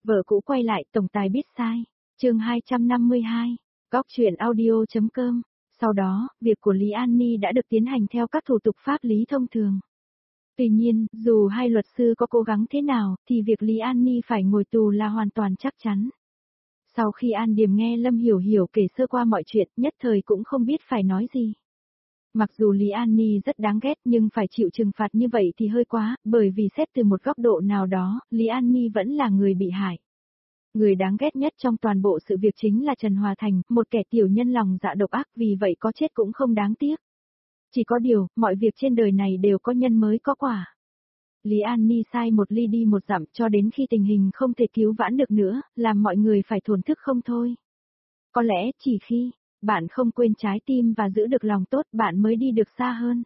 Vợ cũ quay lại, tổng tài biết sai. Chương 252. Góc truyện audio.com. Sau đó, việc của Lý An Ni đã được tiến hành theo các thủ tục pháp lý thông thường. Tuy nhiên, dù hai luật sư có cố gắng thế nào, thì việc Lý An Ni phải ngồi tù là hoàn toàn chắc chắn. Sau khi An Điềm nghe Lâm Hiểu Hiểu kể sơ qua mọi chuyện, nhất thời cũng không biết phải nói gì. Mặc dù Lý An Ni rất đáng ghét nhưng phải chịu trừng phạt như vậy thì hơi quá, bởi vì xét từ một góc độ nào đó, Lý An Ni vẫn là người bị hại. Người đáng ghét nhất trong toàn bộ sự việc chính là Trần Hòa Thành, một kẻ tiểu nhân lòng dạ độc ác, vì vậy có chết cũng không đáng tiếc. Chỉ có điều, mọi việc trên đời này đều có nhân mới có quả. Lý An Ni sai một ly đi một dặm cho đến khi tình hình không thể cứu vãn được nữa, làm mọi người phải thổn thức không thôi. Có lẽ chỉ khi bạn không quên trái tim và giữ được lòng tốt bạn mới đi được xa hơn.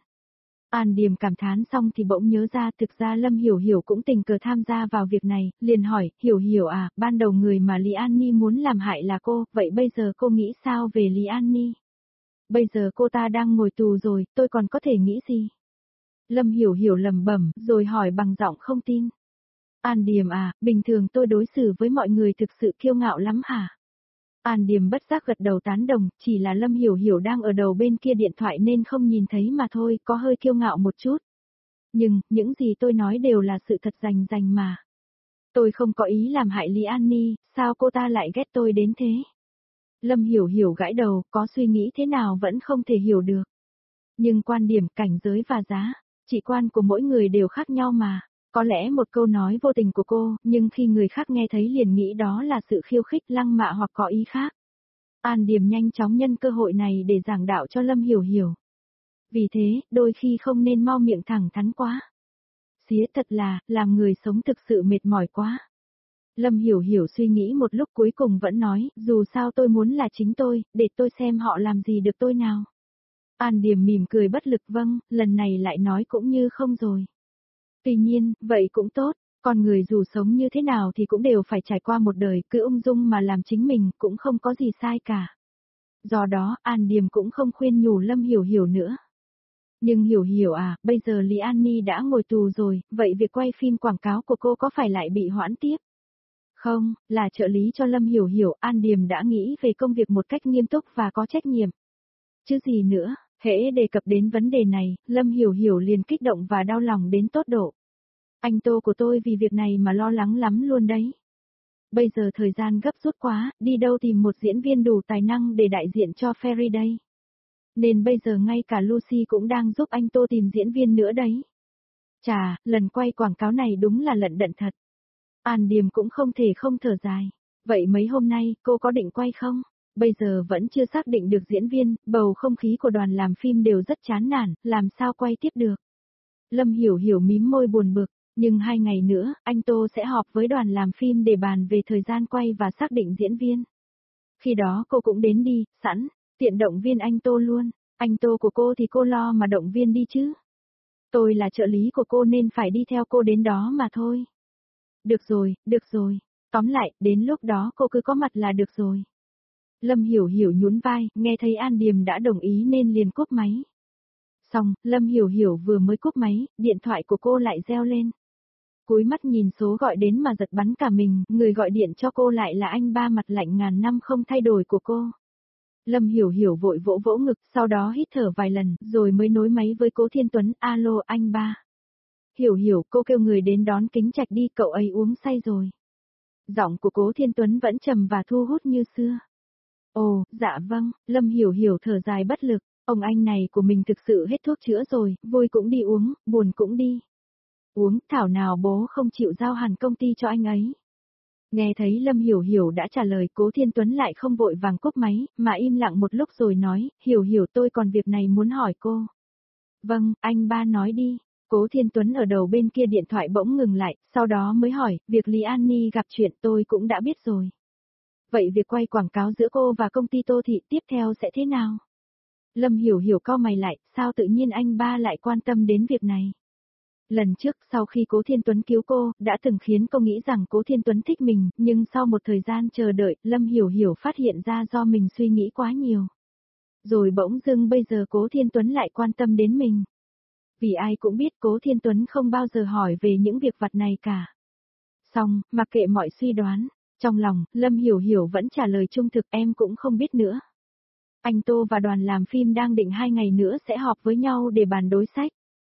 An Điềm cảm thán xong thì bỗng nhớ ra thực ra Lâm Hiểu Hiểu cũng tình cờ tham gia vào việc này, liền hỏi, Hiểu Hiểu à, ban đầu người mà Lý An Ni muốn làm hại là cô, vậy bây giờ cô nghĩ sao về Lý An Ni? Bây giờ cô ta đang ngồi tù rồi, tôi còn có thể nghĩ gì? Lâm Hiểu Hiểu lẩm bẩm, rồi hỏi bằng giọng không tin. An Điềm à, bình thường tôi đối xử với mọi người thực sự kiêu ngạo lắm hả? An Điềm bất giác gật đầu tán đồng, chỉ là Lâm Hiểu Hiểu đang ở đầu bên kia điện thoại nên không nhìn thấy mà thôi, có hơi kiêu ngạo một chút. Nhưng, những gì tôi nói đều là sự thật rành rành mà. Tôi không có ý làm hại Lý An Ni, sao cô ta lại ghét tôi đến thế? Lâm Hiểu Hiểu gãi đầu, có suy nghĩ thế nào vẫn không thể hiểu được. Nhưng quan điểm, cảnh giới và giá, trị quan của mỗi người đều khác nhau mà. Có lẽ một câu nói vô tình của cô, nhưng khi người khác nghe thấy liền nghĩ đó là sự khiêu khích lăng mạ hoặc có ý khác. An Điềm nhanh chóng nhân cơ hội này để giảng đạo cho Lâm Hiểu Hiểu. Vì thế, đôi khi không nên mau miệng thẳng thắn quá. Xía thật là, làm người sống thực sự mệt mỏi quá. Lâm Hiểu Hiểu suy nghĩ một lúc cuối cùng vẫn nói, dù sao tôi muốn là chính tôi, để tôi xem họ làm gì được tôi nào. An Điềm mỉm cười bất lực vâng, lần này lại nói cũng như không rồi. Tuy nhiên, vậy cũng tốt, con người dù sống như thế nào thì cũng đều phải trải qua một đời, cứ ung dung mà làm chính mình cũng không có gì sai cả. Do đó, An Điềm cũng không khuyên nhủ Lâm Hiểu Hiểu nữa. Nhưng Hiểu Hiểu à, bây giờ Lý An Ni đã ngồi tù rồi, vậy việc quay phim quảng cáo của cô có phải lại bị hoãn tiếp? Không, là trợ lý cho Lâm Hiểu Hiểu, An Điềm đã nghĩ về công việc một cách nghiêm túc và có trách nhiệm. Chứ gì nữa, hễ đề cập đến vấn đề này, Lâm Hiểu Hiểu liền kích động và đau lòng đến tột độ. Anh Tô của tôi vì việc này mà lo lắng lắm luôn đấy. Bây giờ thời gian gấp rút quá, đi đâu tìm một diễn viên đủ tài năng để đại diện cho Ferry đây. Nên bây giờ ngay cả Lucy cũng đang giúp anh Tô tìm diễn viên nữa đấy. Chà, lần quay quảng cáo này đúng là lận đận thật. An Điềm cũng không thể không thở dài. Vậy mấy hôm nay, cô có định quay không? Bây giờ vẫn chưa xác định được diễn viên, bầu không khí của đoàn làm phim đều rất chán nản, làm sao quay tiếp được. Lâm Hiểu Hiểu mím môi buồn bực, nhưng 2 ngày nữa, anh Tô sẽ họp với đoàn làm phim để bàn về thời gian quay và xác định diễn viên. Khi đó cô cũng đến đi, sẵn, tiện động viên anh Tô luôn, anh Tô của cô thì cô lo mà động viên đi chứ. Tôi là trợ lý của cô nên phải đi theo cô đến đó mà thôi. Được rồi, tóm lại, đến lúc đó cô cứ có mặt là được rồi. Lâm Hiểu Hiểu nhún vai, nghe thấy An Điềm đã đồng ý nên liền cúp máy. Xong, Lâm Hiểu Hiểu vừa mới cúp máy, điện thoại của cô lại reo lên. Cúi mắt nhìn số gọi đến mà giật bắn cả mình, người gọi điện cho cô lại là anh ba mặt lạnh ngàn năm không thay đổi của cô. Lâm Hiểu Hiểu vội vỗ vỗ ngực, sau đó hít thở vài lần, rồi mới nối máy với Cố Thiên Tuấn, alo anh ba. Hiểu Hiểu, cô kêu người đến đón Kính Trạch đi, cậu ấy uống say rồi. Giọng của Cố Thiên Tuấn vẫn trầm và thu hút như xưa. Ồ, dạ vâng, Lâm Hiểu Hiểu thở dài bất lực, ông anh này của mình thực sự hết thuốc chữa rồi, vui cũng đi uống, buồn cũng đi. Uống, thảo nào bố không chịu giao hẳn công ty cho anh ấy. Nghe thấy Lâm Hiểu Hiểu đã trả lời, Cố Thiên Tuấn lại không vội vàng cúp máy, mà im lặng một lúc rồi nói, Hiểu Hiểu tôi còn việc này muốn hỏi cô. Vâng, anh ba nói đi. Cố Thiên Tuấn ở đầu bên kia điện thoại bỗng ngừng lại, sau đó mới hỏi, việc Lý An Ni gặp chuyện tôi cũng đã biết rồi. Vậy việc quay quảng cáo giữa cô và công ty Tô Thị tiếp theo sẽ thế nào? Lâm Hiểu Hiểu cau mày lại, sao tự nhiên anh ba lại quan tâm đến việc này? Lần trước, sau khi Cố Thiên Tuấn cứu cô, đã từng khiến cô nghĩ rằng Cố Thiên Tuấn thích mình, nhưng sau một thời gian chờ đợi, Lâm Hiểu Hiểu phát hiện ra do mình suy nghĩ quá nhiều. Rồi bỗng dưng bây giờ Cố Thiên Tuấn lại quan tâm đến mình. Vì ai cũng biết Cố Thiên Tuấn không bao giờ hỏi về những việc vặt này cả. Xong, mặc kệ mọi suy đoán, trong lòng, Lâm Hiểu Hiểu vẫn trả lời trung thực em cũng không biết nữa. Anh Tô và đoàn làm phim đang định 2 ngày nữa sẽ họp với nhau để bàn đối sách.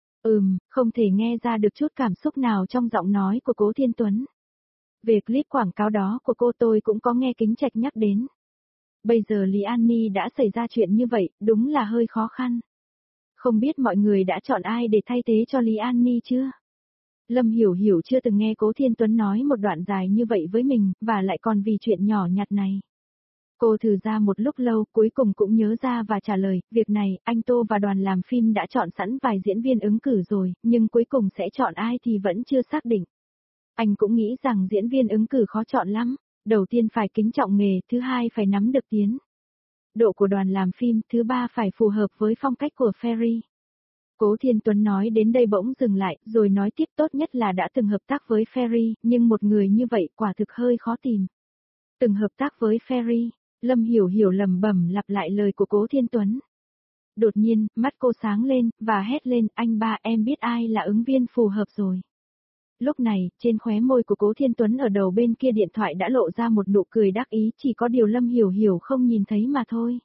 Không thể nghe ra được chút cảm xúc nào trong giọng nói của Cố Thiên Tuấn. Về clip quảng cáo đó của cô tôi cũng có nghe Kính Trạch nhắc đến. Bây giờ Lý An Ni đã xảy ra chuyện như vậy, đúng là hơi khó khăn. Không biết mọi người đã chọn ai để thay thế cho Lý An Ni chưa? Lâm Hiểu Hiểu chưa từng nghe Cố Thiên Tuấn nói một đoạn dài như vậy với mình, và lại còn vì chuyện nhỏ nhặt này. Cô thử ra một lúc lâu, cuối cùng cũng nhớ ra và trả lời, việc này, anh Tô và đoàn làm phim đã chọn sẵn vài diễn viên ứng cử rồi, nhưng cuối cùng sẽ chọn ai thì vẫn chưa xác định. Anh cũng nghĩ rằng diễn viên ứng cử khó chọn lắm, đầu tiên phải kính trọng nghề, thứ hai phải nắm được tiến độ của đoàn làm phim, thứ ba phải phù hợp với phong cách của Ferry. Cố Thiên Tuấn nói đến đây bỗng dừng lại, rồi nói tiếp tốt nhất là đã từng hợp tác với Ferry, nhưng một người như vậy quả thực hơi khó tìm. Từng hợp tác với Ferry, Lâm Hiểu Hiểu lẩm bẩm lặp lại lời của Cố Thiên Tuấn. Đột nhiên, mắt cô sáng lên, và hét lên, anh ba em biết ai là ứng viên phù hợp rồi. Lúc này, trên khóe môi của Cố Thiên Tuấn ở đầu bên kia điện thoại đã lộ ra một nụ cười đắc ý, chỉ có điều Lâm Hiểu Hiểu không nhìn thấy mà thôi.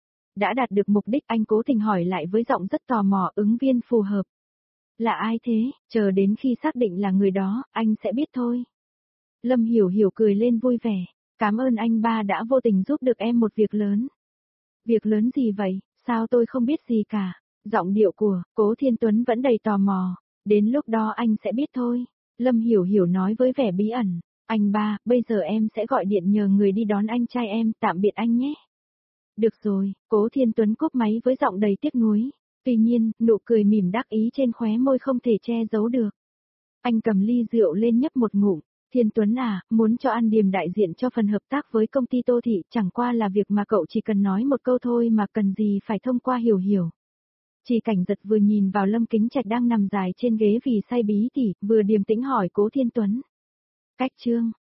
Đã đạt được mục đích, anh cố tình hỏi lại với giọng rất tò mò, ứng viên phù hợp. Là ai thế, chờ đến khi xác định là người đó, anh sẽ biết thôi. Lâm Hiểu Hiểu cười lên vui vẻ, cảm ơn anh ba đã vô tình giúp được em một việc lớn. Việc lớn gì vậy, sao tôi không biết gì cả. Giọng điệu của Cố Thiên Tuấn vẫn đầy tò mò, đến lúc đó anh sẽ biết thôi. Lâm Hiểu Hiểu nói với vẻ bí ẩn, anh ba, bây giờ em sẽ gọi điện nhờ người đi đón anh trai em, tạm biệt anh nhé. Được rồi, Cố Thiên Tuấn cúp máy với giọng đầy tiếc nuối. Tuy nhiên, nụ cười mỉm đắc ý trên khóe môi không thể che giấu được. Anh cầm ly rượu lên nhấp một ngụm. Thiên Tuấn à, muốn cho An Điềm đại diện cho phần hợp tác với công ty Tô Thị, chẳng qua là việc mà cậu chỉ cần nói một câu thôi mà cần gì phải thông qua Hiểu Hiểu. Chỉ Cảnh Giật vừa nhìn vào Lâm Kính Trạch đang nằm dài trên ghế vì say bí tỉ, vừa điềm tĩnh hỏi Cố Thiên Tuấn. Cách chương